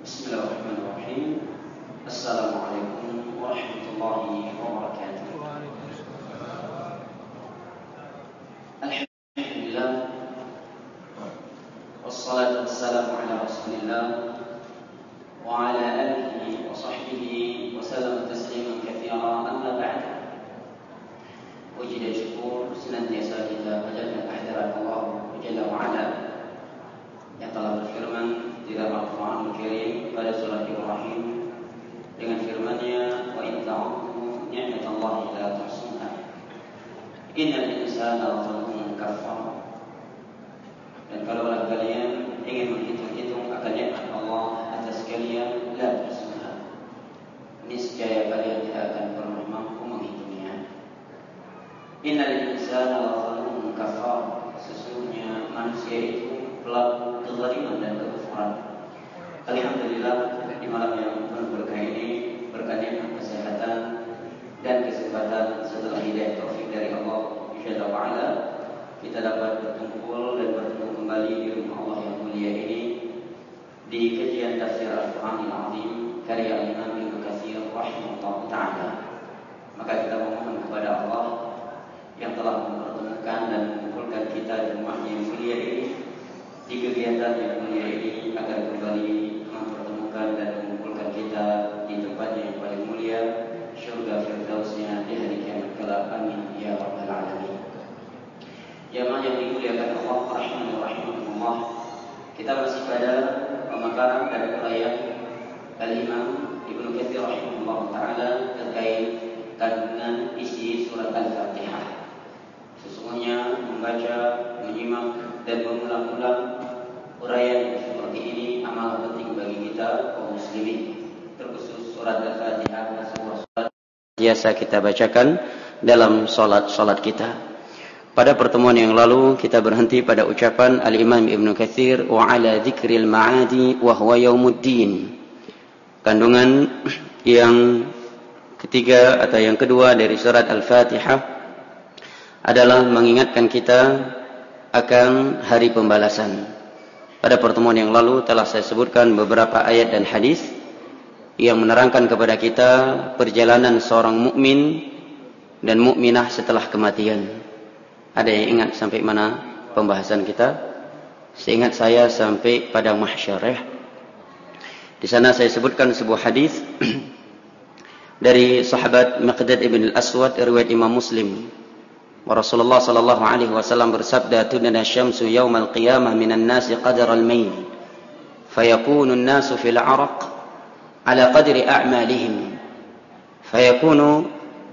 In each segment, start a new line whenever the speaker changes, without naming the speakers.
Bismillahirrahmanirrahim. Assalamualaikum warahmatullahi wabarakatuh. Alhamdulillah, wassalatu wassalamu ala rasulillah wa ala alihi wa sahbihi wa sallam tasliman katsiran, amma ba'd. Puji dan syukur senantiasa kita panjatkan kehadirat Allah Jalla wa Ala yang telah berfirman di dalam Al-Quran Al-Karim pada surah Ibrahim dengan firman-Nya, wa in ta'uddu ni'matallahi la tuhsuha innal insana lazalumun kafar. Dan kalaulah kalian ingin menghitung-hitung akan nikmat Allah atas kalian, la tuhsuha, niscaya kalian tidak akan pernah mampu menghitungnya. Innal insana lazalumun kafar, sesungguhnya manusia itu pelaku kezaliman dan kekufuran. Alhamdulillah, di malam yang penuh berkah ini, berkah nikmat kesehatan dan kesempatan setelah hidayah taufik dari Allah Jalla wa Ala, kita dapat berkumpul dan bertemu kembali di rumah Allah yang mulia ini di kajian tafsir Al-Quran Al-Azim karya Imam Ibnu Katsir rahimahullah ta'ala. Maka kita memohon kepada Allah yang telah mempertemukan dan mengumpulkan kita di rumahnya yang mulia ini, di kegiatan yang mulia ini, agar kembali mempertemukan dan mengumpulkan kita di tempatnya yang paling mulia, syurga firdausnya di hari kiamat kelak. Amin ya rabbal alamin. Jamaah yang dimuliakan Allah rahimahullah, kita masih pada pemakaran dan uraian Al-Imam Ibnu Katsir rahimahullah taala terkait kandungan isi surat Al-Fatihah. Sesungguhnya membaca, menyimak dan mengulang-ulang uraian yang seperti ini amal penting bagi kita kaum muslimin. Terkhusus surat Al-Fatihah, sebuah surat biasa kita bacakan dalam salat kita. Pada pertemuan yang lalu kita berhenti pada ucapan Al-Imam Ibnu Katsir, wa ala dzikril ma'adi wa huwa yaumuddin. Kandungan yang ketiga atau yang kedua dari surat Al-Fatihah adalah mengingatkan kita akan hari pembalasan. Pada pertemuan yang lalu telah saya sebutkan beberapa ayat dan hadis yang menerangkan kepada kita perjalanan seorang mukmin dan mukminah setelah kematian. Ada yang ingat sampai mana pembahasan kita? Seingat saya sampai pada mahsyar ya. Di sana saya sebutkan sebuah hadis dari sahabat Miqdad ibn al-Aswad riwayat Imam Muslim. Rasulullah sallallahu alaihi wasallam bersabda, "Tudna syamsu yaumal qiyamah minan nasi qadar al-mail, fayakunu an-nasu fil 'araq ala qadri a'malihim, fayakunu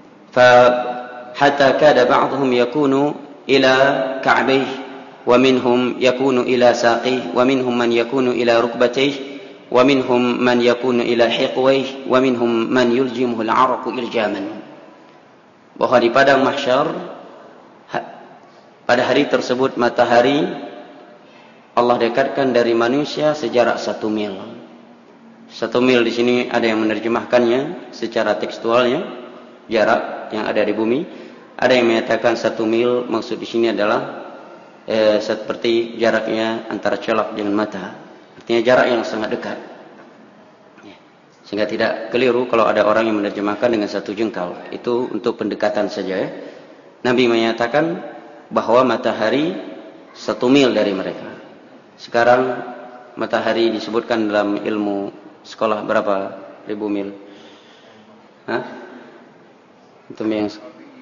hatta kada ba'dhum yakunu ila ka'bayhi, wa minhum yakunu ila saqayhi, wa minhum man yakunu ila rukbatayhi, wa minhum man yakunu ila hiqwayhi, wa minhum man yuljimuhu al-'araqu iljaman." Bahwa di padang mahsyar pada hari tersebut matahari Allah dekatkan dari manusia sejarak 1 mil. 1 mil di sini ada yang menerjemahkannya secara tekstualnya jarak yang ada di bumi. Ada yang menyatakan 1 mil maksud di sini adalah seperti jaraknya antara celak dengan mata. Artinya jarak yang sangat dekat. Sehingga tidak keliru kalau ada orang yang menerjemahkan dengan 1 jengkal. Itu untuk pendekatan saja ya. Nabi menyatakan bahwa matahari 1 mil dari mereka. Sekarang matahari disebutkan dalam ilmu sekolah berapa ribu mil? Hah? Itu yang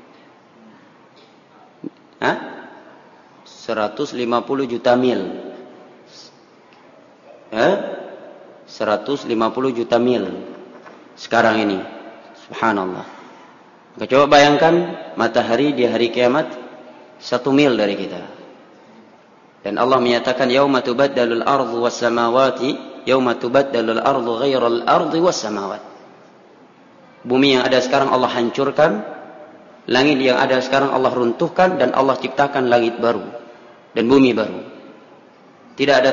150 juta mil. 150 juta mil sekarang ini. Subhanallah. Maka coba bayangkan matahari di hari kiamat 1 mil dari kita. Dan Allah menyatakan yauma tubaddalul ardu was samawati, yauma tubaddalul ardu ghairal ardi was samawat. Bumi yang ada sekarang Allah hancurkan, langit yang ada sekarang Allah runtuhkan, dan Allah ciptakan langit baru dan bumi baru. Tidak ada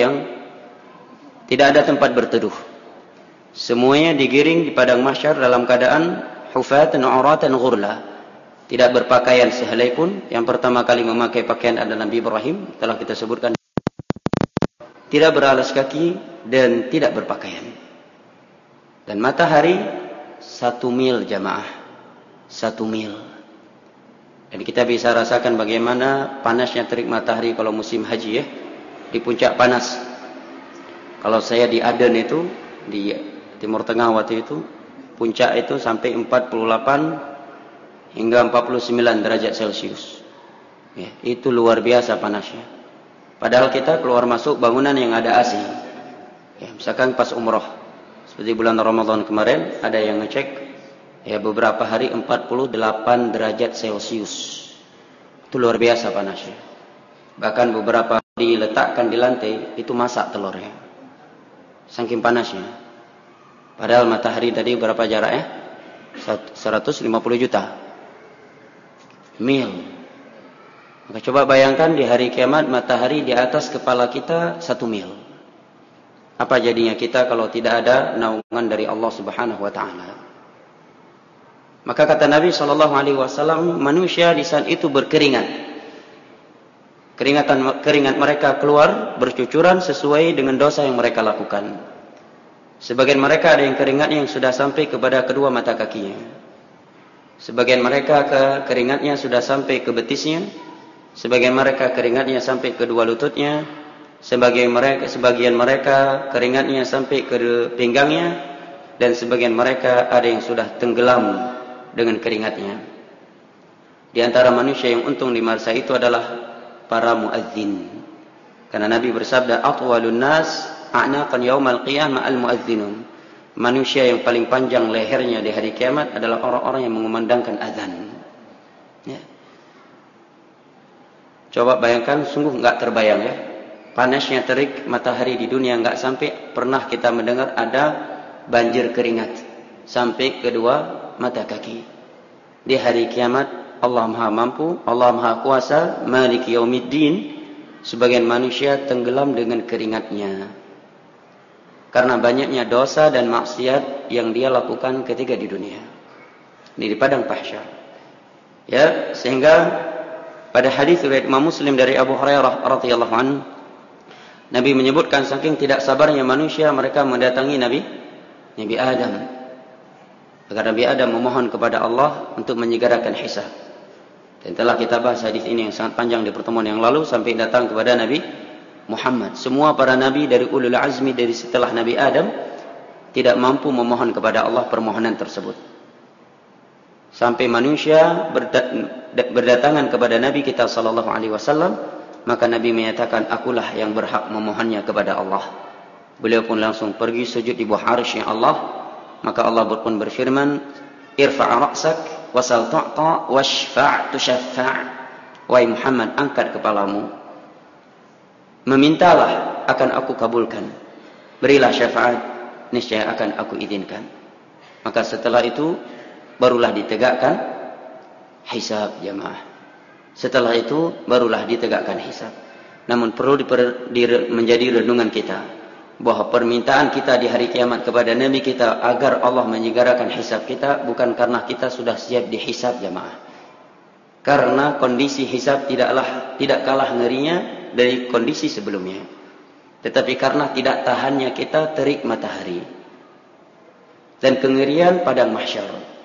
tempat berteduh. Semuanya digiring di padang mahsyar dalam keadaan hufatan uratan ghurla. Tidak berpakaian sehelai pun. Yang pertama kali memakai pakaian adalah Nabi Ibrahim, telah kita sebutkan. Tidak beralas kaki,
dan tidak berpakaian. Dan matahari 1 mil jamaah, 1 mil. Dan kita bisa rasakan bagaimana panasnya terik matahari kalau musim haji ya, di puncak panas. Kalau saya di Aden itu, di Timur Tengah waktu itu, puncak itu sampai 48 hingga 49 derajat Celcius. Ya, itu luar biasa panasnya. Padahal kita keluar masuk bangunan yang ada AC. Ya, misalkan pas umroh, seperti bulan Ramadan kemarin, ada yang ngecek, ya beberapa hari 48 derajat Celcius. Itu luar biasa panasnya. Bahkan beberapa diletakkan di lantai, itu masak telurnya. Saking panasnya. Padahal matahari tadi berapa jaraknya? 150 juta mil. Maka coba bayangkan di hari kiamat matahari di atas kepala kita 1 mil. Apa jadinya kita kalau tidak ada naungan dari Allah Subhanahu wa taala? Maka kata Nabi SAW, manusia di saat itu berkeringat. Keringat mereka keluar bercucuran sesuai dengan dosa yang mereka lakukan. Sebagian mereka ada yang keringatnya yang sudah sampai kepada kedua mata kakinya. Sebagian mereka keringatnya sudah sampai ke betisnya. Sebagian mereka keringatnya sampai ke dua lututnya. Sebagian mereka keringatnya sampai ke pinggangnya. Dan sebagian mereka ada yang sudah tenggelam dengan keringatnya. Di antara manusia yang untung di masa itu adalah para muadzin. Karena Nabi bersabda, atwalun nas a'naqan yaumal qiyamah al-muadzinun. Manusia yang paling panjang lehernya di hari kiamat adalah orang-orang yang mengumandangkan azan. Ya. Coba bayangkan, sungguh enggak terbayang ya. Panasnya terik matahari di dunia, enggak sampai pernah kita mendengar ada banjir keringat sampai kedua mata kaki. Di hari kiamat Allah Maha Mampu, Allah Maha Kuasa, Maliki Yaumiddin, sebagian manusia tenggelam dengan keringatnya. Karena banyaknya dosa dan maksiat yang dia lakukan ketika di dunia. Ini di padang mahsyar. Ya, sehingga pada hadis riwayat Imam Muslim dari Abu Hurairah radhiyallahu anhu, Nabi menyebutkan saking tidak sabarnya manusia mereka mendatangi Nabi Adam. Agar Nabi Adam memohon kepada Allah untuk menyegerakan hisab. Dan telah kita bahas hadis ini yang sangat panjang di pertemuan yang lalu sampai datang kepada Nabi Muhammad. Semua para nabi dari ulul azmi dari setelah Nabi Adam tidak mampu memohon kepada Allah permohonan tersebut. Sampai manusia berdatangan kepada Nabi kita sallallahu alaihi wasallam, maka Nabi menyatakan, akulah yang berhak memohonnya kepada Allah. Beliau pun langsung pergi sujud di bawah arsy Allah. Maka Allah pun berfirman, irfa' ra'sak wasal tu'ta washfa' tushaffa'. Wahai Muhammad, angkat kepalamu, memintalah akan aku kabulkan, berilah syafaat, niscaya akan aku izinkan. Maka setelah itu barulah ditegakkan hisab jamaah. Setelah itu barulah ditegakkan hisab. Namun perlu menjadi renungan kita bahwa permintaan kita di hari kiamat kepada Nabi kita agar Allah menyegerakan hisab kita bukan karena kita sudah siap dihisab jamaah. Karena kondisi hisab tidak kalah ngerinya dari kondisi sebelumnya. Tetapi karena tidak tahannya kita terik matahari dan kengerian padang mahsyar.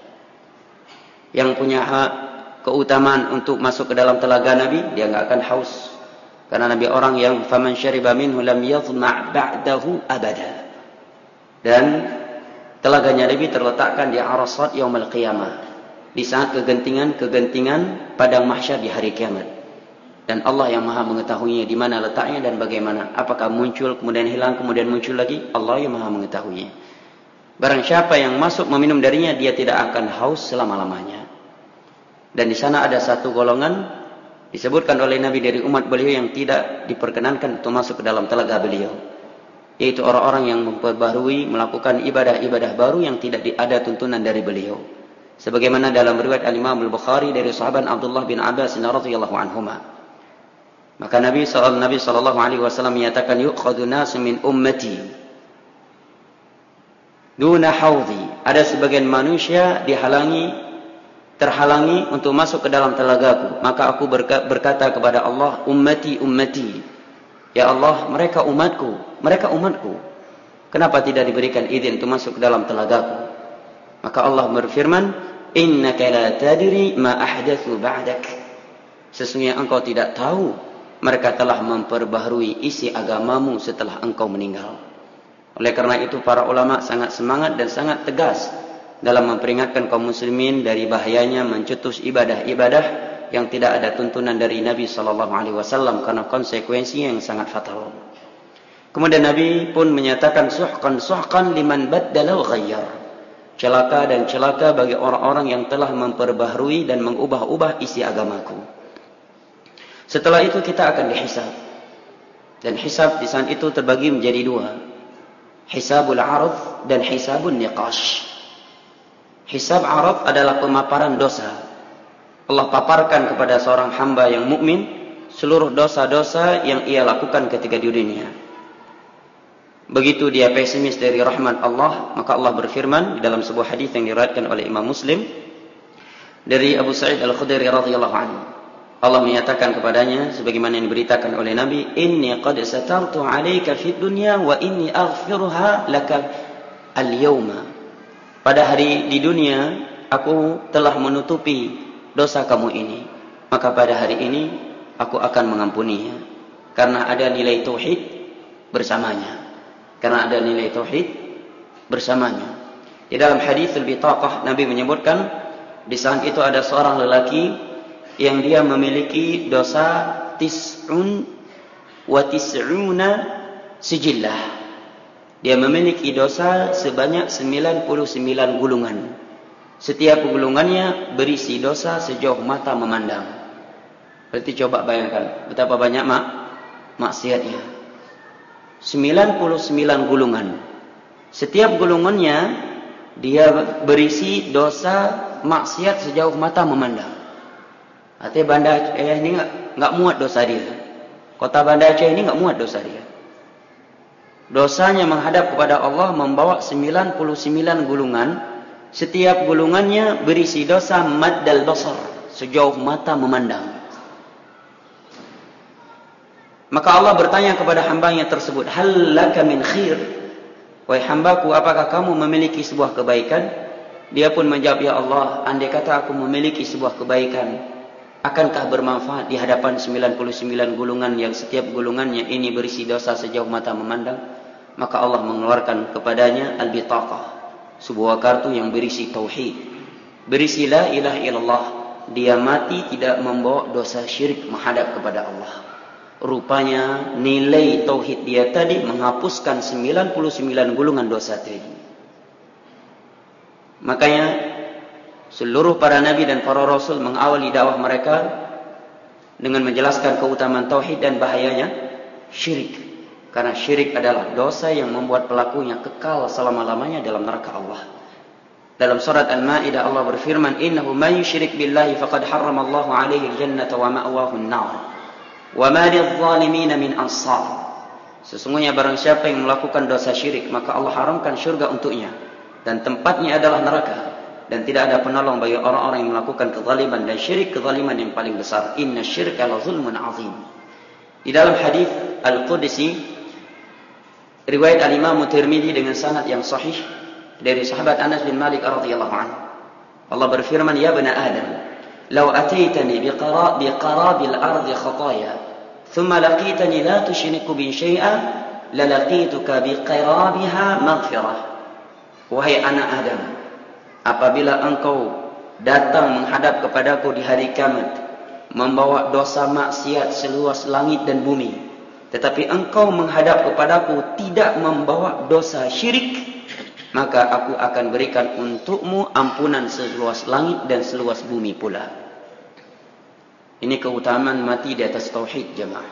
Yang punya hak keutamaan untuk masuk ke dalam telaga Nabi, dia enggak akan haus. Karena Nabi orang yang faman syariba minhu lam yadhma' ba'dahu abada. Dan telaganya Nabi terletakkan di Arasat yaumil qiyamah, di saat kegentingan padang mahsyar di hari kiamat. Dan Allah yang Maha mengetahuinya di mana letaknya dan bagaimana. Apakah muncul kemudian hilang kemudian muncul lagi? Allah yang Maha mengetahuinya. Barang siapa yang masuk meminum darinya, dia tidak akan haus selama-lamanya. Dan di sana ada satu golongan disebutkan oleh Nabi dari umat beliau yang tidak diperkenankan untuk masuk ke dalam telaga beliau, yaitu orang-orang yang memperbaharui melakukan ibadah-ibadah baru yang tidak ada tuntunan dari beliau. Sebagaimana dalam riwayat Al-Imam Al-Bukhari dari sahabat Abdullah bin Abbas radhiyallahu anhuma. Maka Nabi sallallahu alaihi wasallam menyatakan, yu'khadhu nasu min ummati duna haudhi. Ada sebagian manusia terhalangi untuk masuk ke dalam telagaku. Maka aku berkata kepada Allah, ummati, ummati. Ya Allah, mereka umatku. kenapa tidak diberikan izin untuk masuk ke dalam telagaku? Maka Allah berfirman, innaka la tadri ma ahdatsu ba'dak. Sesungguhnya engkau tidak tahu mereka telah memperbaharui isi agamamu setelah engkau meninggal. Oleh karena itu para ulama sangat semangat dan sangat tegas dalam memperingatkan kaum muslimin dari bahayanya mencetus ibadah-ibadah yang tidak ada tuntunan dari Nabi SAW karena konsekuensi yang sangat fatal. Kemudian Nabi pun menyatakan suhqan liman baddala ghayyar. Celaka dan celaka bagi orang-orang yang telah memperbaharui dan mengubah-ubah isi agamaku. Setelah itu kita akan dihisab. Dan hisab di saat itu terbagi menjadi dua. Hisabul arad dan hisabun niqash. Hisab arad adalah pemaparan dosa. Allah paparkan kepada seorang hamba yang mukmin seluruh dosa-dosa yang ia lakukan ketika di dunia. Begitu dia pesimis dari rahmat Allah, maka Allah berfirman di dalam sebuah hadis yang diriwayatkan oleh Imam Muslim dari Abu Sa'id Al-Khudri radhiyallahu anhu. Allah menyatakan kepadanya sebagaimana yang diberitakan oleh Nabi, inni qad satartu 'alaika fid dunya wa inni aghfiruha laka al-yawma. Pada hari di dunia aku telah menutupi dosa kamu ini, maka pada hari ini aku akan mengampuninya karena ada nilai tauhid bersamanya. Karena ada nilai tauhid bersamanya. Di dalam hadis al-bitaqah Nabi menyebutkan di saat itu ada seorang lelaki yang dia memiliki dosa 99 sijillah. Dia memiliki dosa sebanyak 99 gulungan. Setiap gulungannya berisi dosa sejauh mata memandang. Berarti coba bayangkan betapa banyak maksiatnya. 99 gulungan. Setiap gulungannya dia berisi dosa maksiat sejauh mata memandang. Artinya Banda Aceh ini nggak muat dosa dia. Kota Banda Aceh ini nggak muat dosa dia. Dosanya menghadap kepada Allah membawa 99 gulungan. Setiap gulungannya berisi dosa maddal basar, sejauh mata memandang. Maka Allah bertanya kepada hambanya tersebut, hal laka min khir? Wahai hambaku, apakah kamu memiliki sebuah kebaikan? Dia pun menjawab, ya Allah, andai kata aku memiliki sebuah kebaikan, akankah bermanfaat di hadapan 99 gulungan yang setiap gulungannya ini berisi dosa sejauh mata memandang? Maka Allah mengeluarkan kepadanya al-bitaqah, sebuah kartu yang berisi tauhid, berisi la ilaha illallah. Dia mati tidak membawa dosa syirik menghadap kepada Allah. Rupanya nilai tauhid dia tadi menghapuskan 99 gulungan dosa tadi. Makanya seluruh para nabi dan para rasul mengawali dakwah mereka dengan menjelaskan keutamaan tauhid dan bahayanya syirik. Karena syirik adalah dosa yang membuat pelakunya kekal selama-lamanya dalam neraka Allah. Dalam surat Al-Maidah Allah berfirman, innahu man yusyrik billahi faqad harramallahu alaihi al-jannata wa ma'wahu an-nar wa ma lidh-dhalimin min ansar. Sesungguhnya barang siapa yang melakukan dosa syirik, maka Allah haramkan syurga untuknya dan tempatnya adalah neraka. Dan tidak ada penolong bagi orang-orang yang melakukan kezaliman dan syirik, kezaliman yang paling besar. Inna syirka la zulmun azim. Di dalam hadis Al-Qudsi riwayat Al-Imam Tirmidzi dengan sanad yang sahih dari sahabat Anas bin Malik radhiyallahu anhu. Allah berfirman, ya bani Adam, law ataitani biqarabil ardi khataya, thumma laqitani la tusyriku bi syai'an, la laqituka biqarabiha maghfirah. Wahai anak Adam, apabila engkau datang menghadap kepadaku di hari kiamat, membawa dosa maksiat seluas langit dan bumi, tetapi engkau menghadap kepadaku tidak membawa dosa syirik, maka aku akan berikan untukmu ampunan seluas langit dan seluas bumi pula. Ini keutamaan mati di atas tauhid, jemaah.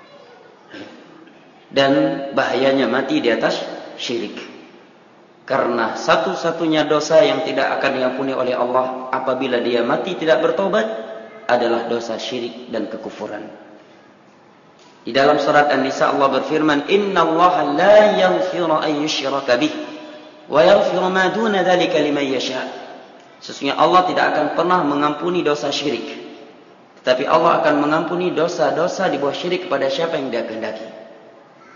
Dan bahayanya mati di atas syirik. Karena satu-satunya dosa yang tidak akan diampuni oleh Allah apabila dia mati tidak bertobat adalah dosa syirik dan kekufuran. Di dalam surat An-Nisa Allah berfirman, innallaha la yaghfiru an yushraka bih wa yaghfiru ma duna dzalika liman yasha. Sesungguhnya Allah tidak akan pernah mengampuni dosa syirik, tetapi Allah akan mengampuni dosa-dosa di bawah syirik kepada siapa yang Dia kehendaki.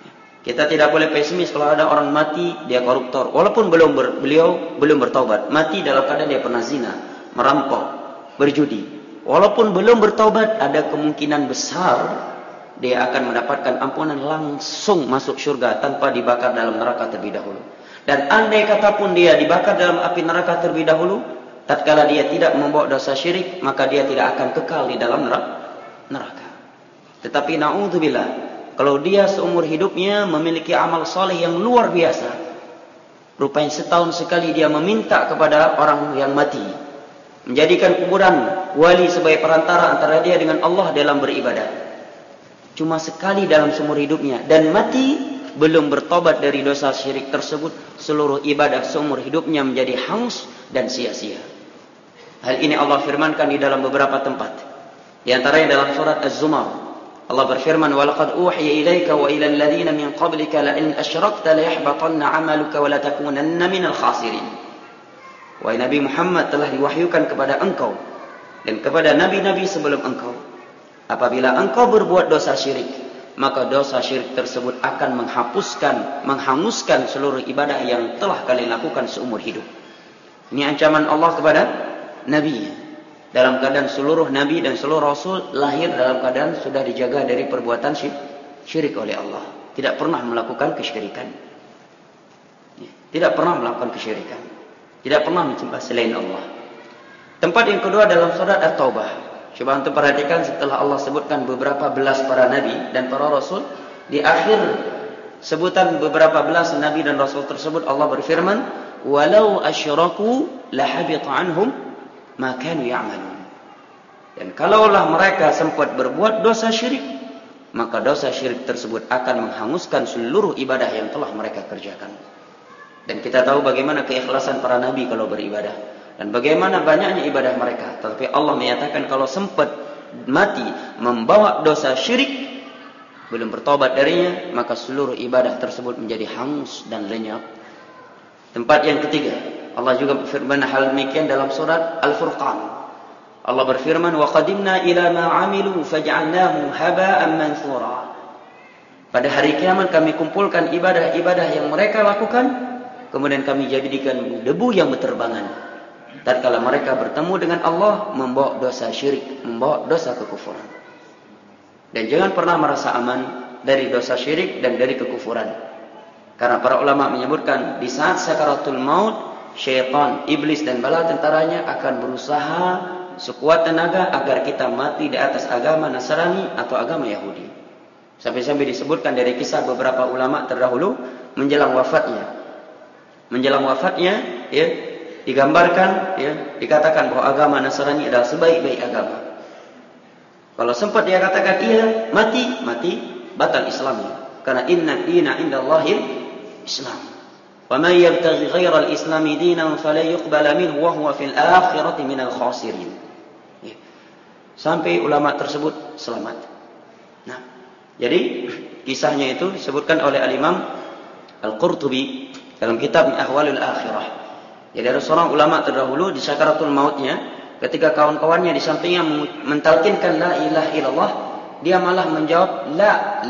Kita tidak boleh pesimis kalau ada orang mati dia koruptor, walaupun beliau belum bertaubat, mati dalam keadaan dia pernah zina, merampok, berjudi. Walaupun belum bertaubat, ada kemungkinan besar dia akan mendapatkan ampunan, langsung masuk surga tanpa dibakar dalam neraka terlebih dahulu. Dan andai kata pun dia dibakar dalam api neraka terlebih dahulu, tatkala dia tidak membawa dosa syirik, maka dia tidak akan kekal di dalam neraka. Tetapi na'udzubillah, kalau dia seumur hidupnya memiliki amal soleh yang luar biasa, rupanya setahun sekali dia meminta kepada orang yang mati, menjadikan kuburan wali sebagai perantara antara dia dengan Allah dalam beribadah. Cuma sekali dalam seumur hidupnya, dan mati belum bertobat dari dosa syirik tersebut, seluruh ibadah seumur hidupnya menjadi hangus dan sia-sia. Hal ini Allah firmankan di dalam beberapa tempat. Di antaranya dalam surat Az-Zumar. Allah berfirman, "Walaqad uhiya ilaika wa ilal ladzina min qablika la in asyrakta la yahbatanna 'amaluka wa la takunanna minal khasirin." Wahai Nabi Muhammad, telah diwahyukan kepada engkau dan kepada nabi-nabi sebelum engkau, apabila engkau berbuat dosa syirik, maka dosa syirik tersebut akan menghanguskan seluruh ibadah yang telah kalian lakukan seumur hidup. Ini ancaman Allah kepada Nabi. Dalam keadaan seluruh Nabi dan seluruh Rasul lahir dalam keadaan sudah dijaga dari perbuatan syirik oleh Allah. Tidak pernah melakukan kesyirikan. Tidak pernah melakukan kesyirikan. Tidak pernah menyembah selain Allah. Tempat yang kedua dalam surat At-Taubah. Coba untuk perhatikan, setelah Allah sebutkan beberapa belas para Nabi dan para Rasul, di akhir sebutan beberapa belas Nabi dan Rasul tersebut Allah berfirman, "Walau asyraku lahabita anhum ma kanu ya'malun." Dan kalaulah mereka sempat berbuat dosa syirik, maka dosa syirik tersebut akan menghanguskan seluruh ibadah yang telah mereka kerjakan. Dan kita tahu bagaimana keikhlasan para nabi kalau beribadah, dan bagaimana banyaknya ibadah mereka. Tetapi Allah menyatakan kalau sempat mati membawa dosa syirik, belum bertobat darinya, maka seluruh ibadah tersebut menjadi hangus dan lenyap. Tempat yang ketiga, Allah juga berfirman hal demikian dalam surat Al-Furqan. Allah berfirman, "Wa qadimna ila ma 'amilu faj'alnahu haba'an manthura." Pada hari kiamat kami kumpulkan ibadah-ibadah yang mereka lakukan, kemudian kami jadikan debu yang berterbangan. Tatkala mereka bertemu dengan Allah, membawa dosa syirik, membawa dosa kekufuran. Dan jangan pernah merasa aman dari dosa syirik dan dari kekufuran. Karena para ulama menyebutkan di saat sakaratul maut, syaitan, iblis dan bala tentaranya akan berusaha sekuat tenaga agar kita mati di atas agama Nasrani atau agama Yahudi. Sampai-sampai disebutkan dari kisah beberapa ulama terdahulu menjelang wafatnya. Menjelang wafatnya, ya, digambarkan, ya, dikatakan bahwa agama Nasrani adalah sebaik-baik agama. Kalau sempat dia katakan iya, mati batal Islamnya. Karena inna dina indallahil Islam. Wa may yabtaghi ghairal islami dinan fala yuqbala minhu wa huwa fil akhirati minal khasirin. Ya. Sampai ulama tersebut selamat. Nah, jadi kisahnya itu disebutkan oleh Al-Imam Al-Qurtubi dalam kitab Ahwalul Akhirah. Jadi ada seorang ulama terdahulu di sakaratul mautnya, ketika kawan-kawannya di sampingnya mentalkinkan la ilaha illallah, dia malah menjawab la,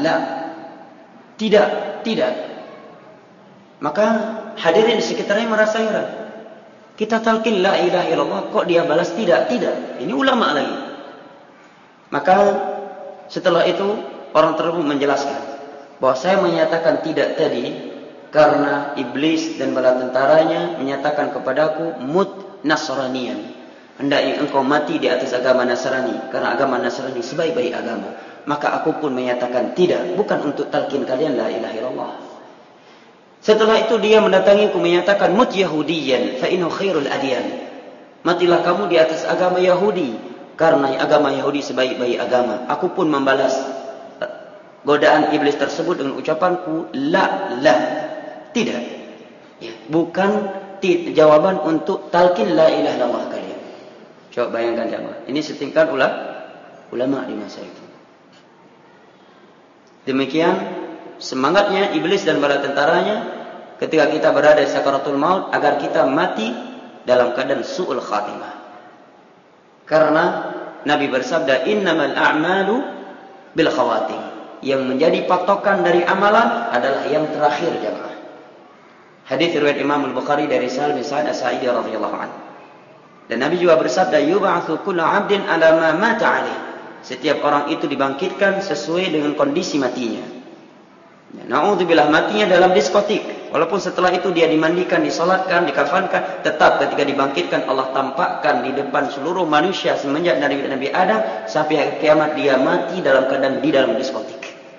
tidak. Maka hadirin di sekitarnya merasa heran. Kita talkin la ilaha illallah, kok dia balas tidak. Ini ulama lagi. Maka setelah itu orang tersebut menjelaskan bahwa saya menyatakan tidak tadi karena iblis dan bala tentaranya menyatakan kepadaku mut nasraniyan, hendaknya engkau mati di atas agama Nasrani, karena agama Nasrani sebaik-baik agama. Maka aku pun menyatakan tidak, bukan untuk talqin kalian la ilaha illallah. Setelah itu dia mendatangiku menyatakan mut yahudiyan fa innahu khairul adyan, matilah kamu di atas agama Yahudi, karena agama Yahudi sebaik-baik agama. Aku pun membalas godaan iblis tersebut dengan ucapanku la, tidak. Ya, bukan jawaban untuk talqin la ilaha illallah kalian. Coba bayangkan jemaah. Ini setingkat ulama di masa itu. Demikian semangatnya iblis dan bala tentaranya ketika kita berada di sakaratul maut agar kita mati dalam keadaan su'ul khatimah. Karena Nabi bersabda innamal a'malu bil khawatim. yang menjadi patokan dari amalan adalah yang terakhir jamaah. Hadis riwayat Imam Al-Bukhari dari Sahal bin Sa'ad As-Sa'idi radhiyallahu anhu. Dan Nabi juga bersabda, "Yub'atsu kullu 'abdin 'ala ma mata 'alaihi." Setiap orang itu dibangkitkan sesuai dengan kondisi matinya. Ya, na'udzubillah, matinya dalam diskotik. Walaupun setelah itu dia dimandikan, disolatkan, dikafankan, tetap ketika dibangkitkan Allah tampakkan di depan seluruh manusia semenjak dari Nabi Adam sampai hari kiamat dia mati dalam keadaan di dalam diskotik.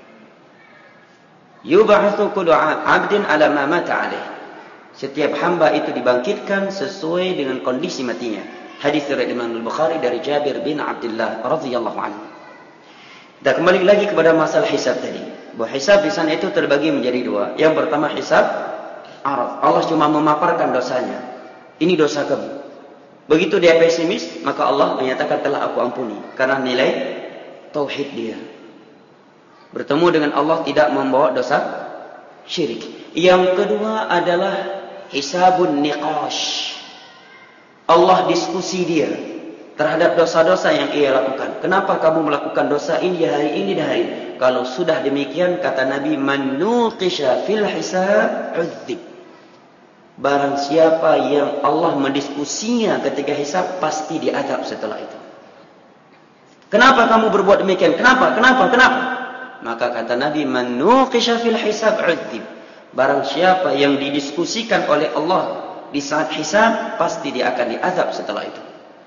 Yub'atsu kullu 'abdin 'ala ma mata 'alaihi. Setiap hamba itu dibangkitkan sesuai dengan kondisi matinya. Hadis riwayat Imam Al-Bukhari dari Jabir bin Abdullah radhiyallahu anhu. Dan kembali lagi kepada masalah hisab tadi. Bahwa hisab di sana itu terbagi menjadi dua. Yang pertama hisab araf. Allah cuma memaparkan dosanya. Ini dosa kamu. Begitu dia pesimis, maka Allah menyatakan telah aku ampuni. Karena nilai tauhid dia. Bertemu dengan Allah tidak membawa dosa syirik. Yang kedua adalah hisabun niqash. Allah diskusi dia terhadap dosa-dosa yang ia lakukan. Kenapa kamu melakukan dosa ini di hari ini dan hari ini? Kalau sudah demikian, kata Nabi, man nuqisha fil hisab udzib. Barang siapa yang Allah mendiskusinya ketika hisab, pasti diazab setelah itu. Kenapa kamu berbuat demikian? Kenapa? Maka kata Nabi, man nuqisha fil hisab udzib. Barang siapa yang didiskusikan oleh Allah di saat hisab, pasti dia akan diazab setelah itu.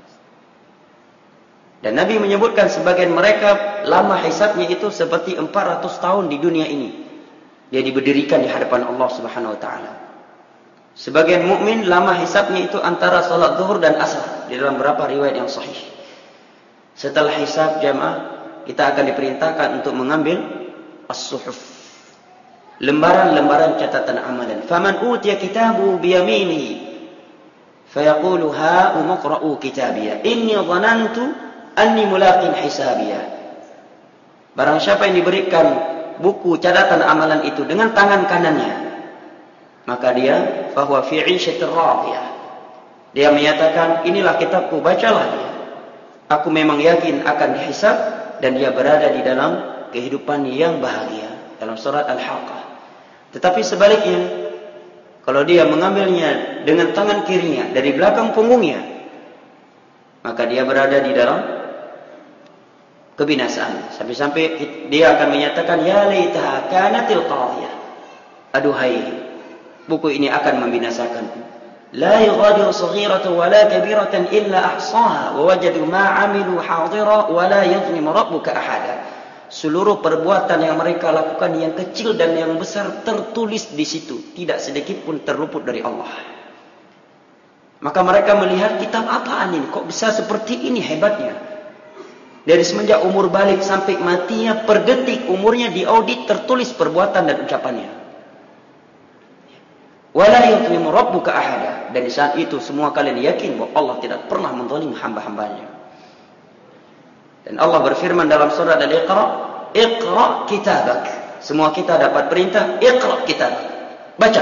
Dan Nabi menyebutkan sebagian mereka lama hisabnya itu seperti 400 tahun di dunia ini. Dia diberdirikan di hadapan Allah Subhanahu wa taala. Sebagian mukmin lama hisabnya itu antara salat zuhur dan asar di dalam beberapa riwayat yang sahih. Setelah hisab jamaah, kita akan diperintahkan untuk mengambil as-suhuf. Lembaran-lembaran catatan amalan. Faman utiya kitabu biyaminihi fayaqulu ha umqra'u kitabiyya inni dhanantu anni mulaqin hisabiyya. Barang siapa yang diberikan buku catatan amalan itu dengan tangan kanannya, maka dia fahuwa fi 'ishatir radiyah. Dia menyatakan, inilah kitabku, bacalah dia. Aku memang yakin akan dihisab dan dia berada di dalam kehidupan yang bahagia. Dalam surat Al-Haqqah. Tetapi sebaliknya, kalau dia mengambilnya dengan tangan kirinya dari belakang punggungnya, maka dia berada di dalam kebinasaan. Sampai-sampai dia akan menyatakan, ya laitaha kanatil qadhiyah. Aduhai, buku ini akan membinasakanku. La yughadiru saghiratan wala kabiratan illa ahsaha wa wajadu ma 'amilu hadira wa la yadhlimu rabbuka ahada. Seluruh perbuatan yang mereka lakukan, yang kecil dan yang besar, tertulis di situ. Tidak sedikit pun terluput dari Allah. Maka mereka melihat, kitab apaan ini? Kok bisa seperti ini hebatnya? Dari semenjak umur balik sampai matinya, per detik umurnya diaudit, tertulis perbuatan dan ucapannya. Wala yadhlimu rabbuka ahada. Dan di saat itu semua kalian yakin bahwa Allah tidak pernah menzalim hamba-hambanya. Dan Allah berfirman dalam surah Al-Iqra, Iqra kitabak. Semua kita dapat perintah, Iqra kitabak. Baca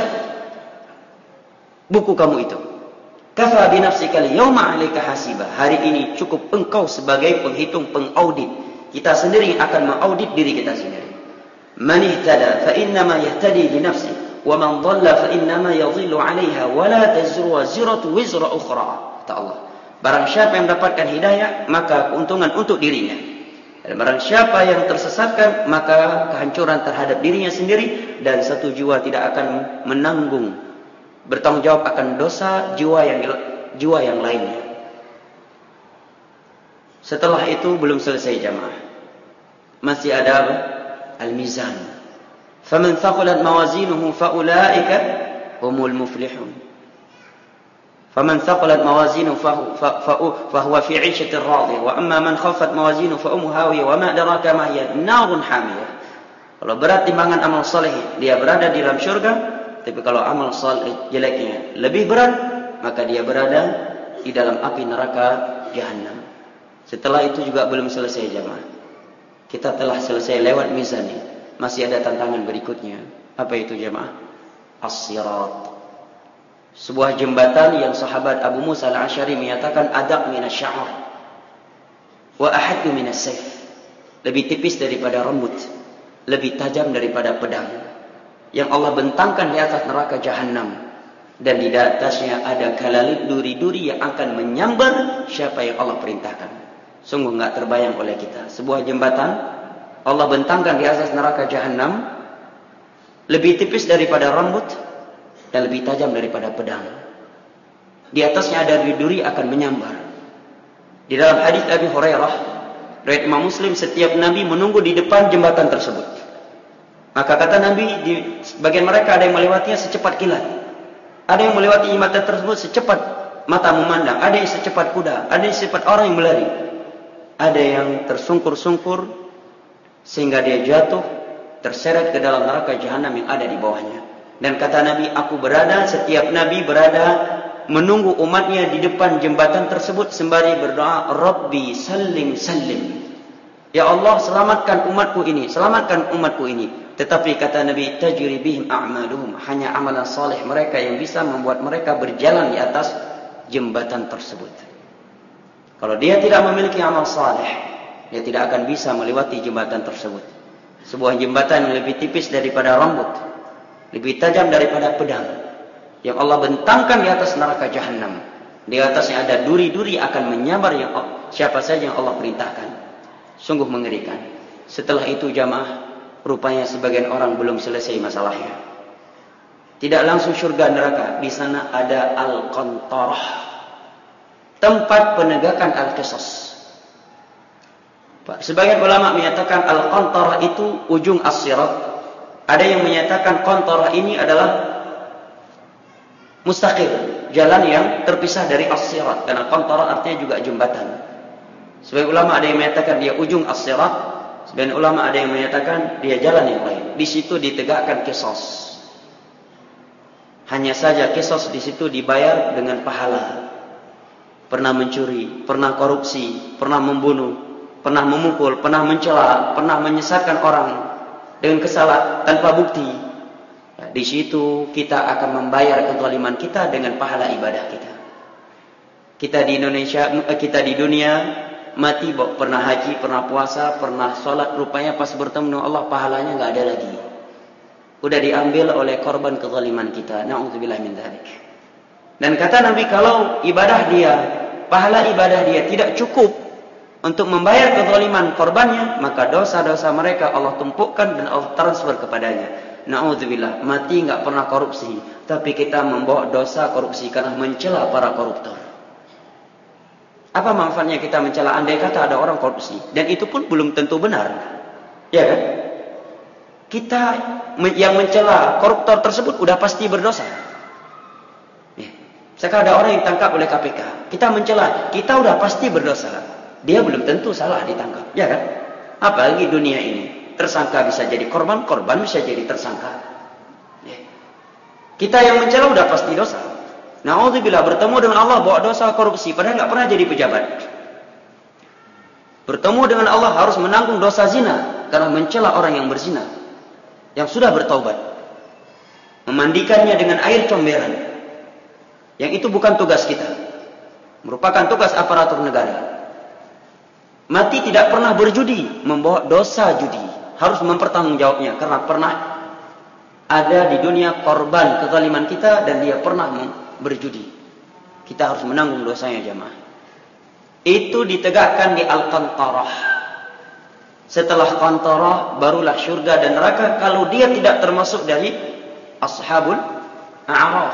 buku kamu itu. Kafa bi nafsika al-yawma 'alaika hasiba. Hari ini cukup engkau sebagai penghitung, pengaudit. Kita sendiri akan mengaudit diri kita sendiri. Man ihtada fa innama yahtadi li nafsi, wa man dhalla fa innama yadhillu 'alayha wa la tazru wazratu wizra ukhra. Kata Allah, barang siapa yang mendapatkan hidayah, maka keuntungan untuk dirinya. Dan barang siapa yang tersesatkan, maka kehancuran terhadap dirinya sendiri. Dan satu jiwa tidak akan menanggung, bertanggung jawab akan dosa jiwa yang lainnya. Setelah itu belum selesai jamaah. Masih ada apa? Al-mizan. Faman thaqulat mawazinuhu faulaika humul muflihun. فمن ثقلت موازينه فهو في عيشة راضية وأما من خفت موازينه فأمه هاوية وما أدراك ما هي نار حامية. Kalau berat timbangan amal saleh, dia berada di dalam syurga. Tapi kalau amal saleh jeleknya lebih berat, maka dia berada di dalam api neraka Jahannam. Setelah itu juga belum selesai jamaah. Kita telah selesai lewat mizan. Masih ada tantangan berikutnya. Apa itu jamaah? As-sirat. Sebuah jembatan yang sahabat Abu Musa al-Asy'ari menyatakan adaq minasy-sya'ar wa ahaddu minas-sayf. Lebih tipis daripada rambut lebih tajam daripada pedang yang Allah bentangkan di atas neraka jahanam, dan di atasnya ada kalalib duri-duri yang akan menyambar siapa yang Allah perintahkan. Sungguh enggak terbayang oleh kita sebuah jembatan Allah bentangkan di atas neraka jahanam, lebih tipis daripada rambut dan lebih tajam daripada pedang. Di atasnya ada duri-duri akan menyambar. Di dalam hadis Abi Hurairah riwayat Imam Muslim, setiap nabi menunggu di depan jembatan tersebut. Maka kata Nabi, di bagian mereka ada yang melewatinya secepat kilat, ada yang melewati jembatan tersebut secepat mata memandang, ada yang secepat kuda, ada yang secepat orang yang berlari, ada yang tersungkur-sungkur sehingga dia jatuh terseret ke dalam neraka jahanam yang ada di bawahnya. Dan kata Nabi, setiap nabi berada menunggu umatnya di depan jembatan tersebut sembari berdoa, Rabbi sallim sallim, ya Allah selamatkan umatku ini, selamatkan umatku ini. Tetapi kata Nabi, tajri bihim a'maluhum, hanya amalan saleh mereka yang bisa membuat mereka berjalan di atas jembatan tersebut. Kalau dia tidak memiliki amal saleh, dia tidak akan bisa melewati jembatan tersebut. Sebuah jembatan yang lebih tipis daripada rambut, lebih tajam daripada pedang, yang Allah bentangkan di atas neraka jahanam. Di atasnya ada duri-duri akan menyambar siapa saja yang Allah perintahkan. Sungguh mengerikan. Setelah itu jamaah, rupanya sebagian orang belum selesai masalahnya. Tidak langsung surga neraka. Di sana ada al-qantarah, tempat penegakan al-qisas. Sebagian ulama menyatakan al-qantarah itu ujung as-sirat. Ada yang menyatakan qantarah ini adalah mustaqil, jalan yang terpisah dari as-sirat, karena qantarah artinya juga jembatan. Sebagian ulama ada yang menyatakan dia ujung as-sirat, sebagian ulama ada yang menyatakan dia jalan yang lain. Di situ ditegakkan qisas. Hanya saja qisas di situ dibayar dengan pahala. Pernah mencuri, pernah korupsi, pernah membunuh, pernah memukul, pernah mencela, pernah menyesatkan orang dengan kesalahan tanpa bukti. Ya, di situ kita akan membayar kezaliman kita dengan pahala ibadah kita. Kita di Indonesia, kita di dunia mati, pernah haji, pernah puasa, pernah sholat, rupanya pas bertemu dengan Allah pahalanya nggak ada lagi. Udah diambil oleh korban kezaliman kita. Na'udzubillah min dzalik. Dan kata Nabi, kalau ibadah dia, pahala ibadah dia tidak cukup untuk membayar kezaliman korbannya, maka dosa-dosa mereka Allah tumpukkan dan Allah transfer kepadanya. Na'udzubillah, mati nggak pernah korupsi, tapi kita membawa dosa korupsi karena mencela para koruptor. Apa manfaatnya kita mencela? Andai kata ada orang korupsi, dan itu pun belum tentu benar, ya kan? Kita yang mencela koruptor tersebut udah pasti berdosa. Ya. Sekarang ada orang yang ditangkap oleh KPK, kita mencela, kita udah pasti berdosa. Dia belum tentu salah ditangkap, ya kan? Apalagi dunia ini, tersangka bisa jadi korban, korban bisa jadi tersangka. Ya. Kita yang mencela udah pasti dosa. Na'udzubillah, bertemu dengan Allah bawa dosa korupsi, padahal nggak pernah jadi pejabat. Bertemu dengan Allah harus menanggung dosa zina karena mencela orang yang berzina, yang sudah bertaubat, memandikannya dengan air comberan, yang itu bukan tugas kita, merupakan tugas aparatur negara. Mati tidak pernah berjudi, membawa dosa judi, harus mempertanggungjawabnya karena pernah ada di dunia korban kezaliman kita dan dia pernah berjudi. Kita harus menanggung dosanya jamaah. Itu ditegakkan di al-qantarah. Setelah qantarah barulah syurga dan neraka kalau dia tidak termasuk dari ashabul a'raf.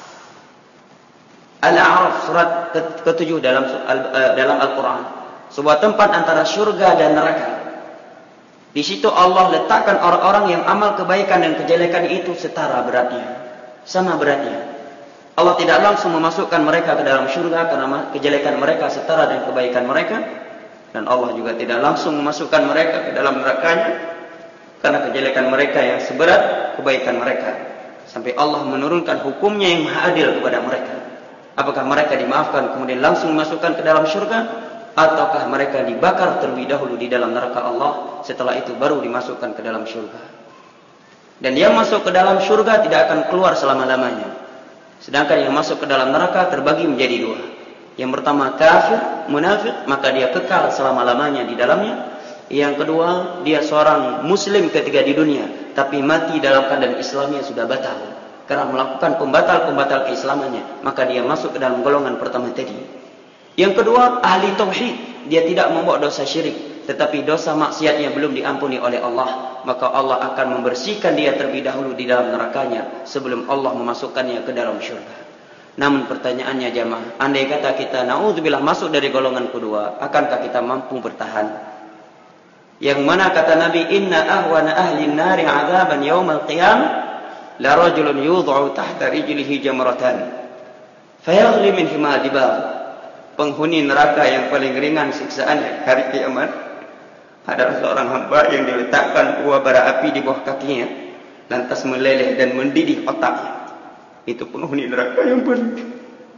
Al-a'raf surat ke-7 dalam Al-Quran. Sebuah tempat antara syurga dan neraka. Di situ Allah letakkan orang-orang yang amal kebaikan dan kejelekan itu setara beratnya, sama beratnya. Allah tidak langsung memasukkan mereka ke dalam syurga karena kejelekan mereka setara dengan kebaikan mereka, dan Allah juga tidak langsung memasukkan mereka ke dalam nerakanya karena kejelekan mereka yang seberat kebaikan mereka, sampai Allah menurunkan hukumnya yang maha adil kepada mereka. Apakah mereka dimaafkan kemudian langsung dimasukkan ke dalam syurga, ataukah mereka dibakar terlebih dahulu di dalam neraka Allah, setelah itu baru dimasukkan ke dalam syurga. Dan yang masuk ke dalam syurga tidak akan keluar selama-lamanya. Sedangkan yang masuk ke dalam neraka terbagi menjadi dua. Yang pertama kafir, munafik, maka dia kekal selama-lamanya di dalamnya. Yang kedua, dia seorang muslim ketika di dunia, tapi mati dalam keadaan Islamnya sudah batal karena melakukan pembatal-pembatal keislamannya, maka dia masuk ke dalam golongan pertama tadi. Yang kedua, ahli tauhid, dia tidak membuat dosa syirik, tetapi dosa maksiatnya belum diampuni oleh Allah, maka Allah akan membersihkan dia terlebih dahulu di dalam nerakanya sebelum Allah memasukkannya ke dalam syurga. Namun pertanyaannya jamaah, andai kata kita naudzubillah masuk dari golongan kedua, akankah kita mampu bertahan? Yang mana kata Nabi, inna ahwana ahli nari azaban yaumal qiyam la rajulun yud'u tahta rijlihi jamratan fayaghli min hima dibal. Penghuni neraka yang paling ringan siksaannya hari kiamat adalah seorang hamba yang diletakkan buah bara api di bawah kakinya, lantas meleleh dan mendidih otaknya. Itu penghuni neraka yang paling.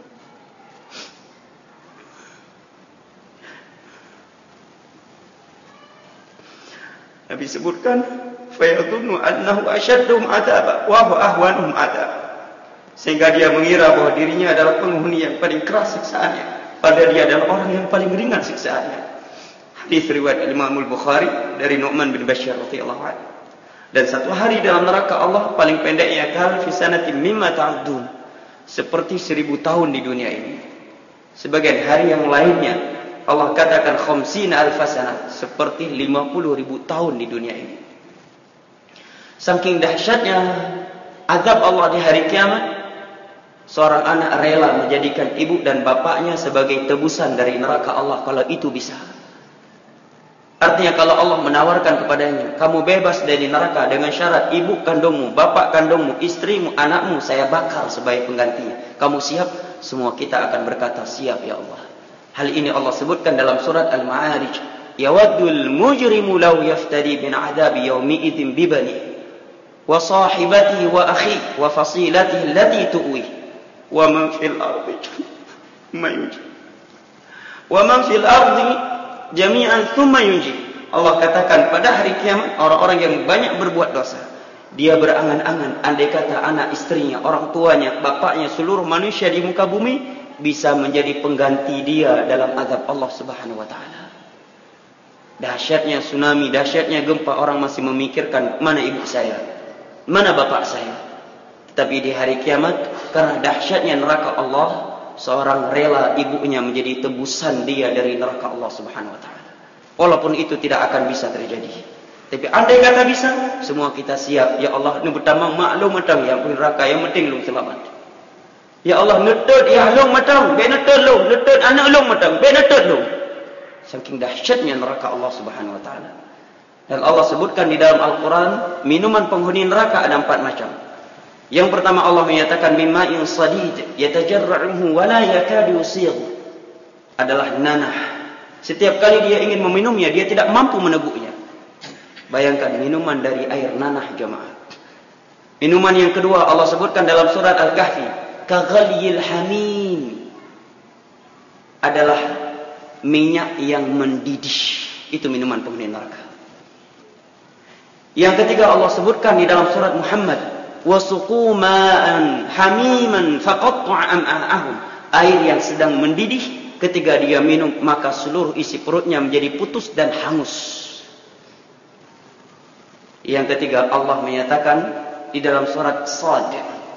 Nabi sebutkan, fayadhunnu annahu ashaddum adaba wa huwa ahwanuhum adab. Sehingga dia mengira bahwa dirinya adalah penghuni yang paling keras siksaannya, padahal dia adalah orang yang paling ringan siksaannya. Hadis riwayat Imam Al-Bukhari dari Nu'man bin Bashir radhiyallahu anhu. Dan satu hari dalam neraka Allah paling pendeknya kal fi sanatin mimma ta'udun, seperti 1000 tahun di dunia ini. Sebagian hari yang lainnya Allah katakan khamsina alfasana, seperti 50.000 tahun di dunia ini. Saking dahsyatnya azab Allah di hari kiamat, seorang anak rela menjadikan ibu dan bapaknya sebagai tebusan dari neraka Allah kalau itu bisa. Artinya kalau Allah menawarkan kepadanya, kamu bebas dari neraka dengan syarat ibu kandungmu, bapak kandungmu, istrimu, anakmu saya bakar sebagai penggantinya. Kamu siap? Semua kita akan berkata siap ya Allah. Hal ini Allah sebutkan dalam surat Al-Ma'arij. Yawaddul mujrimu law yaftadi bin adabi yawmi idzin bibani wa sahibatihi wa akhi wa fasilatihi allati tuwi wa man fil ardi jami'an thumma yunji. Allah katakan pada hari kiamat orang-orang yang banyak berbuat dosa, dia berangan-angan andai kata anak istrinya, orang tuanya, bapaknya, seluruh manusia di muka bumi bisa menjadi pengganti dia dalam azab Allah Subhanahu wa taala. Dahsyatnya tsunami, dahsyatnya gempa, orang masih memikirkan mana ibu saya, mana bapak saya. Tapi di hari kiamat, karena dahsyatnya neraka Allah, seorang rela ibunya menjadi tebusan dia dari neraka Allah Subhanahu wa taala. Walaupun itu tidak akan bisa terjadi. Tapi andai kata bisa, semua kita siap. Ya Allah, ini bertamang maklum matang yang neraka, yang penting lu selamat. Ya Allah, netut ya long matang, benetut long, netut anak long matang, benetut long. Saking dahsyatnya neraka Allah Subhanahu wa taala. Dan Allah sebutkan di dalam Al-Qur'an, minuman penghuni neraka ada 4 macam. Yang pertama Allah menyatakan mimma'in sadid yatajarra'uhu wa la yakadu yusigh. Adalah nanah. Setiap kali dia ingin meminumnya, dia tidak mampu meneguknya. Bayangkan minuman dari air nanah jemaah. Minuman yang kedua Allah sebutkan dalam surat Al-Kahfi, kaghaliyil hamim, adalah minyak yang mendidih. Itu minuman penghuni neraka. Yang ketiga Allah sebutkan di dalam surat Muhammad, wasuqu ma'an hamiman faqatta'a am'a'ahum, air yang sedang mendidih, ketika dia minum maka seluruh isi perutnya menjadi putus dan hangus. Yang ketiga Allah menyatakan di dalam surat Sad,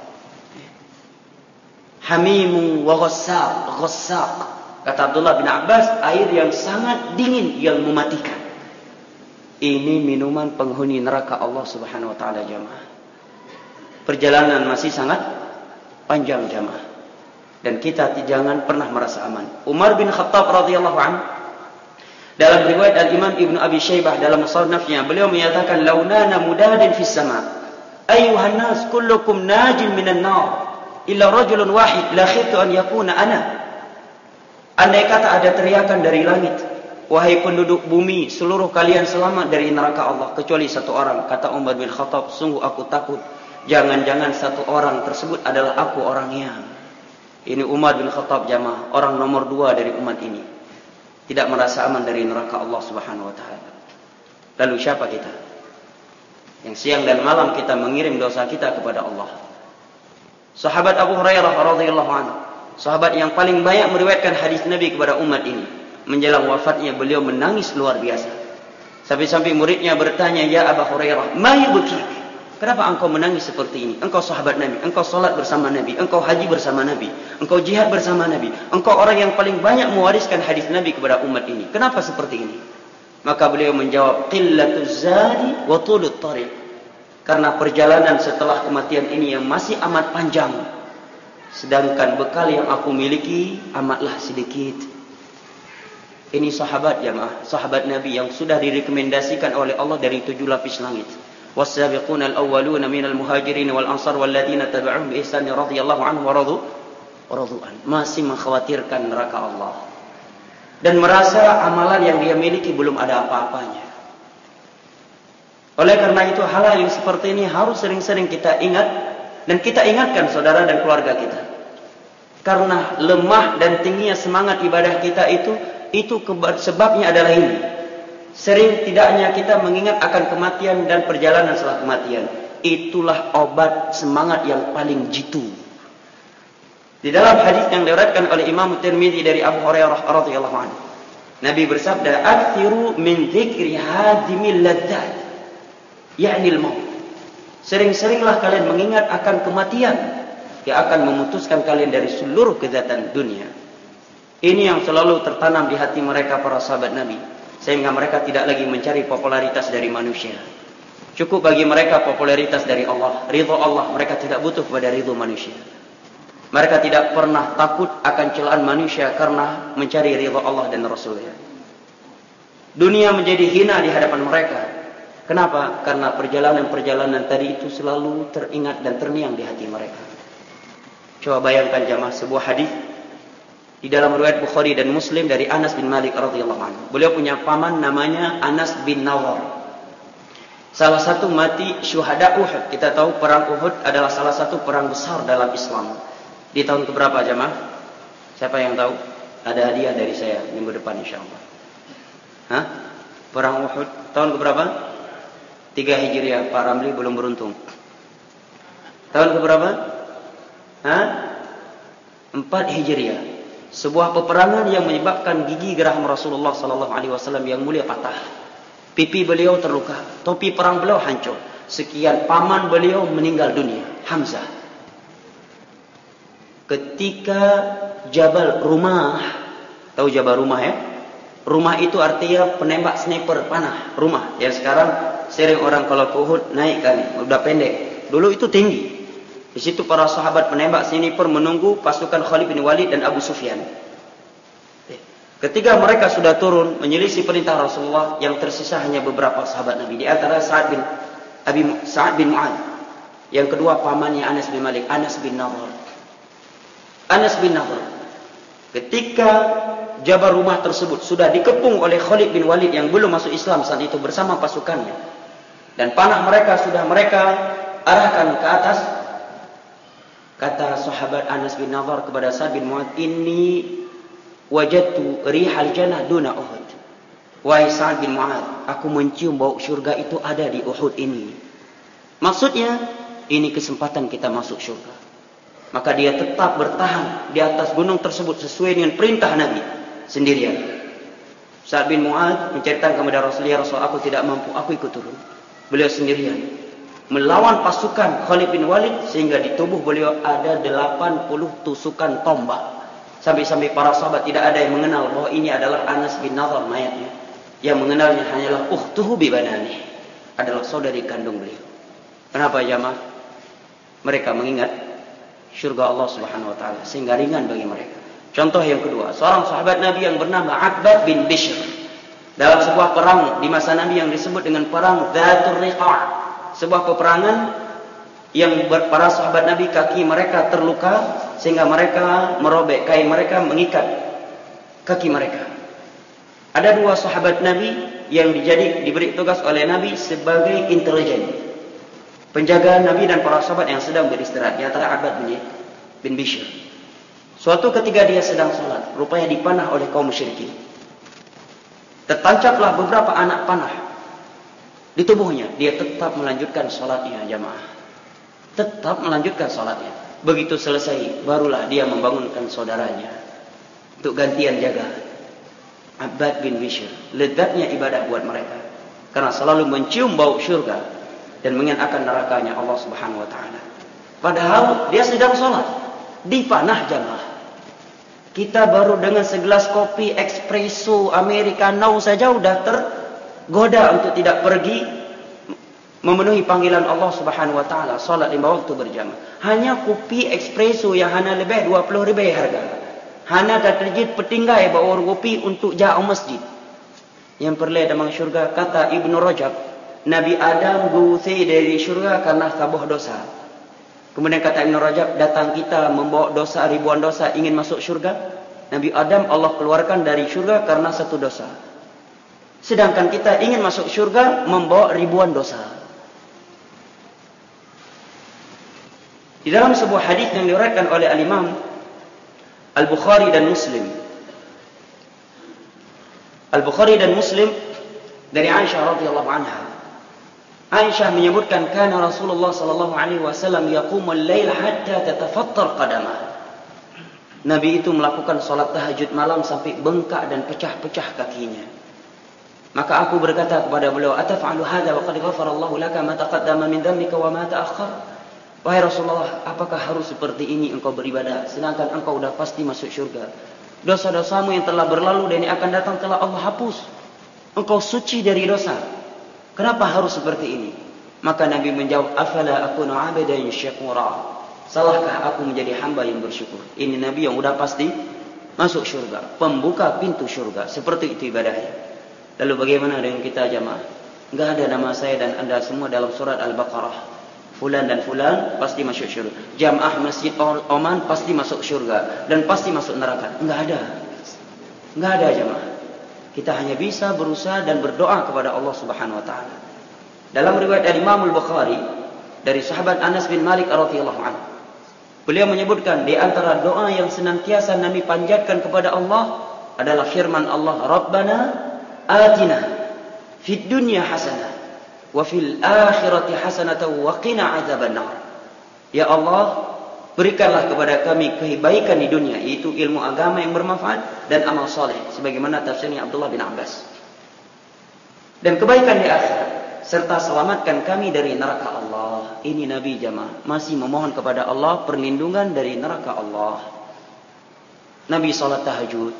hamimu wa ghassaq, ghassaq. Kata Abdullah bin Abbas, air yang sangat dingin yang mematikan. Ini minuman penghuni neraka Allah Subhanahu wa taala jamaah. Perjalanan masih sangat panjang jamaah. Dan kita jangan pernah merasa aman. Umar bin Khattab radhiyallahu anhu dalam riwayat Al-Imam Ibnu Abi Syaibah dalam musannafnya, beliau menyatakan launana mudadin fis sama. Ayuhan nas kullukum najin minan nar illa rajulun wahid la khiftu an yakuna ana. Andai kata ada teriakan dari langit, wahai penduduk bumi, seluruh kalian selamat dari neraka Allah kecuali satu orang. Kata Umar bin Khattab, sungguh aku takut jangan-jangan satu orang tersebut adalah aku orangnya. Ini Umar bin Khattab jamaah, orang nomor 2 dari umat ini, tidak merasa aman dari neraka Allah Subhanahu wa taala. Lalu siapa kita? Yang siang dan malam kita mengirim dosa kita kepada Allah. Sahabat Abu Hurairah radhiyallahu anhu, sahabat yang paling banyak meriwayatkan hadis Nabi kepada umat ini, menjelang wafatnya beliau menangis luar biasa. Sampai-sampai muridnya bertanya, "Ya Abu Hurairah, ma yubkik? Kenapa engkau menangis seperti ini? Engkau sahabat Nabi, engkau salat bersama Nabi, engkau haji bersama Nabi, engkau jihad bersama Nabi, engkau orang yang paling banyak mewariskan hadis Nabi kepada umat ini. Kenapa seperti ini?" Maka beliau menjawab, "Qillatuz zadi wa tulut tariq." Karena perjalanan setelah kematian ini yang masih amat panjang, sedangkan bekal yang aku miliki amatlah sedikit. Ini sahabat jamaah, sahabat Nabi yang sudah direkomendasikan oleh Allah dari 7 lapis langit. والسابقون الأولون من المهاجرين والأنصار والذين تبعهم بإحسان رضي الله عنهم ورضوا عنه. Masih mengkhawatirkan neraka Allah dan merasa amalan yang dia miliki belum ada apa-apanya. Oleh karena itu hal yang seperti ini harus sering-sering kita ingat dan kita ingatkan saudara dan keluarga kita. Karena lemah dan tingginya semangat ibadah kita itu sebabnya adalah ini. Sering tidaknya kita mengingat akan kematian dan perjalanan setelah kematian. Itulah obat semangat yang paling jitu. Di dalam hadis yang diriwayatkan oleh Imam Tirmidzi dari Abu Hurairah radhiyallahu anhu, Nabi bersabda, "Aktsiru min dzikri hadimil ladzat." Yakni al-maut. Sering-seringlah kalian mengingat akan kematian yang akan memutuskan kalian dari seluruh kezatan dunia. Ini yang selalu tertanam di hati mereka para sahabat Nabi. Sehingga mereka tidak lagi mencari popularitas dari manusia. Cukup bagi mereka popularitas dari Allah, ridho Allah. Mereka tidak butuh kepada ridho manusia. Mereka tidak pernah takut akan celaan manusia karena mencari ridho Allah dan Rasulnya. Dunia menjadi hina di hadapan mereka. Kenapa? Karena perjalanan-perjalanan tadi itu selalu teringat dan terngiang di hati mereka. Coba bayangkan jamaah sebuah hadis di dalam riwayat Bukhari dan Muslim dari Anas bin Malik radhiyallahu anhu. Beliau punya paman namanya Anas bin Nawar. Salah satu mati syuhada Uhud. Kita tahu perang Uhud adalah salah satu perang besar dalam Islam. Di tahun keberapa jemaah? Siapa yang tahu? Ada hadiah dari saya minggu depan insyaallah. Hah? Perang Uhud tahun keberapa? 3 Hijriah. Pak Ramli belum beruntung. Tahun keberapa? Hah? 4 Hijriah. Sebuah peperangan yang menyebabkan gigi geraham Rasulullah sallallahu alaihi wasallam yang mulia patah. Pipi beliau terluka, topi perang beliau hancur. Sekian paman beliau meninggal dunia, Hamzah. Ketika Jabal Rumah, tahu Jabal Rumah ya? Rumah itu artinya penembak sniper panah, rumah. Yang sekarang sering orang kalau ke Uhud naik kali, udah pendek. Dulu itu tinggi. Di situ para sahabat penembak sniper menunggu pasukan Khalid bin Walid dan Abu Sufyan. Ketika mereka sudah turun menyelisih perintah Rasulullah, yang tersisa hanya beberapa sahabat Nabi. Di antara Sa'ad bin Mu'adz. Yang kedua pamannya Anas bin Malik, Anas bin Nadhr. Anas bin Nadhr. Ketika Jabal Rumah tersebut sudah dikepung oleh Khalid bin Walid yang belum masuk Islam saat itu bersama pasukannya. Dan panah mereka sudah mereka arahkan ke atas. Kata sahabat Anas bin Nadhr kepada Sa'ad bin Mu'adz, "Inni wajadtu rihal jannah duna Uhud." Wahai Sa'ad bin Mu'adz, aku mencium bau syurga itu ada di Uhud ini. Maksudnya, ini kesempatan kita masuk syurga. Maka dia tetap bertahan di atas gunung tersebut sesuai dengan perintah Nabi sendirian. Sa'ad bin Mu'adz menceritakan kepada Rasulullah, "Rasul, aku tidak mampu, aku ikut turun." Beliau sendirian melawan pasukan Khalid bin Walid sehingga di tubuh beliau ada 80 tusukan tombak. Sampai-sampai para sahabat tidak ada yang mengenal bahwa ini adalah Anas bin Nadhr mayatnya. Yang mengenalnya hanyalah ukhtuhu bi banani, adalah saudari kandung beliau. Kenapa jamaah? Mereka mengingat syurga Allah Subhanahu wa taala sehingga ringan bagi mereka. Contoh yang kedua, seorang sahabat Nabi yang bernama Abbad bin Bishr. Dalam sebuah perang di masa Nabi yang disebut dengan perang Dzatur Riqa'. Sebuah peperangan yang para sahabat Nabi kaki mereka terluka sehingga mereka merobek kain mereka mengikat kaki mereka. Ada 2 sahabat Nabi yang diberi tugas oleh Nabi sebagai intelijen, penjaga Nabi dan para sahabat yang sedang beristirahat. Di antara Abbad bin Bishr. Suatu ketika dia sedang sholat, rupanya dipanah oleh kaum musyrikin. Tertancaplah beberapa anak panah di tubuhnya. Dia tetap melanjutkan sholatnya jamaah. Tetap melanjutkan sholatnya. Begitu selesai, barulah dia membangunkan saudaranya untuk gantian jaga. Abbad bin Bishr. Lezatnya ibadah buat mereka. karena selalu mencium bau syurga dan mengingat akan nerakanya Allah Subhanahu wa taala. Padahal dia sedang sholat di panah jamaah. Kita baru dengan segelas kopi espresso americano saja udah tergoda untuk tidak pergi memenuhi panggilan Allah Subhanahu wa taala, salat 5 waktu berjamaah. Hanya kopi espresso yang hanya lebih 20 ribu harga. Hanya terjid petinggai bawa kopi untuk jauh masjid. Yang perlu dalam syurga, kata Ibnu Rajab, Nabi Adam diusir dari syurga karena tabuh dosa. Kemudian kata Ibnu Rajab, datang kita membawa dosa, ribuan dosa, ingin masuk syurga. Nabi Adam Allah keluarkan dari syurga karena satu dosa. Sedangkan kita ingin masuk syurga membawa ribuan dosa. Di dalam sebuah hadis yang diriwayatkan oleh Al-Imam Al-Bukhari dan Muslim. Al-Bukhari dan Muslim dari Aisyah radhiyallahu anha. Aisyah menyebutkan kana Rasulullah sallallahu alaihi wasallam yaqumul lail hatta tatafattar qadamah. Nabi itu melakukan salat tahajud malam sampai bengkak dan pecah-pecah kakinya. Maka aku berkata kepada beliau, "Ataf'alu hadza wa qad ghafara Allahu laka ma taqaddama min dhanbika wa ma ta'akhkhar?" Wahai Rasulullah, apakah harus seperti ini engkau beribadah sedangkan engkau sudah pasti masuk syurga? Dosa-dosamu yang telah berlalu dan yang akan datang telah Allah hapus. Engkau suci dari dosa. Kenapa harus seperti ini? Maka Nabi menjawab, "Afala akunu 'abdan syakura?" Salahkah aku menjadi hamba yang bersyukur? Ini Nabi yang sudah pasti masuk syurga, pembuka pintu syurga. Seperti itu ibadahnya. Lalu bagaimana dengan kita jamaah? Enggak ada nama saya dan Anda semua dalam surat Al-Baqarah. Fulan dan fulan pasti masuk syurga. Jamaah Masjid Oman pasti masuk syurga dan pasti masuk neraka. Enggak ada. Enggak ada jamaah. Kita hanya bisa berusaha dan berdoa kepada Allah Subhanahu wa taala. Dalam riwayat dari Imam Al-Bukhari dari sahabat Anas bin Malik radhiyallahu anhu. Beliau menyebutkan di antara doa yang senantiasa Nabi panjatkan kepada Allah adalah firman Allah, "Rabbana atina fid dunya hasanah wa fil akhirati hasanatan wa qina adzabannar." Ya Allah, berikanlah kepada kami kebaikan di dunia, yaitu ilmu agama yang bermanfaat dan amal soleh, sebagaimana tafsirnya Abdullah bin Abbas. Dan kebaikan di akhirat, serta selamatkan kami dari neraka Allah. Ini Nabi jamaah masih memohon kepada Allah perlindungan dari neraka Allah. Nabi salat tahajud.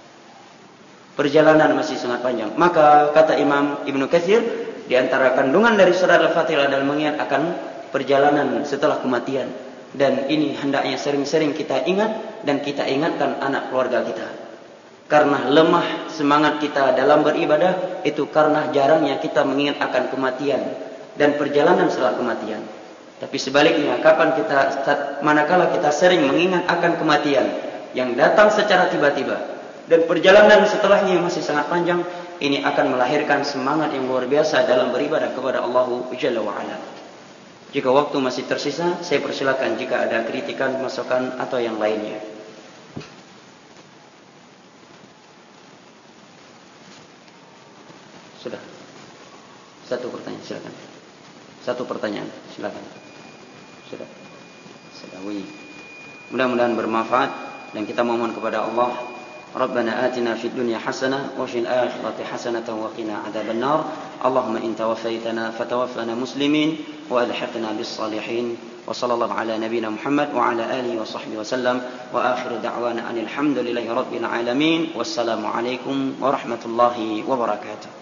Perjalanan masih sangat panjang. Maka kata Imam Ibnu Katsir, di antara kandungan dari surat Al-Fatihah adalah mengingat akan perjalanan setelah kematian. Dan ini hendaknya sering-sering kita ingat dan kita ingatkan anak keluarga kita. Karena lemah semangat kita dalam beribadah itu karena jarangnya kita mengingat akan kematian dan perjalanan setelah kematian. Tapi sebaliknya, manakala kita sering mengingat akan kematian yang datang secara tiba-tiba dan perjalanan setelahnya yang masih sangat panjang, ini akan melahirkan semangat yang luar biasa dalam beribadah kepada Allah Jalla wa Ala. Jika waktu masih tersisa, saya persilakan jika ada kritikan, masukan atau yang lainnya. Sudah. Satu pertanyaan, silakan. Satu pertanyaan, silakan. Sudah. Mudah-mudahan bermanfaat dan kita mohon kepada Allah, Rabbana atina fid dunya hasanah wa fil akhirati hasanah wa qina adzabannar. Allahumma in tawaffaytana fatawaffana muslimin wa alhiqna bis salihin. Wa sallallahu ala nabiyyina Muhammad wa ala alihi wa sahbihi wasallam wa akhiru da'wana alhamdulillahi rabbil alamin. Wassalamu alaikum warahmatullahi wabarakatuh.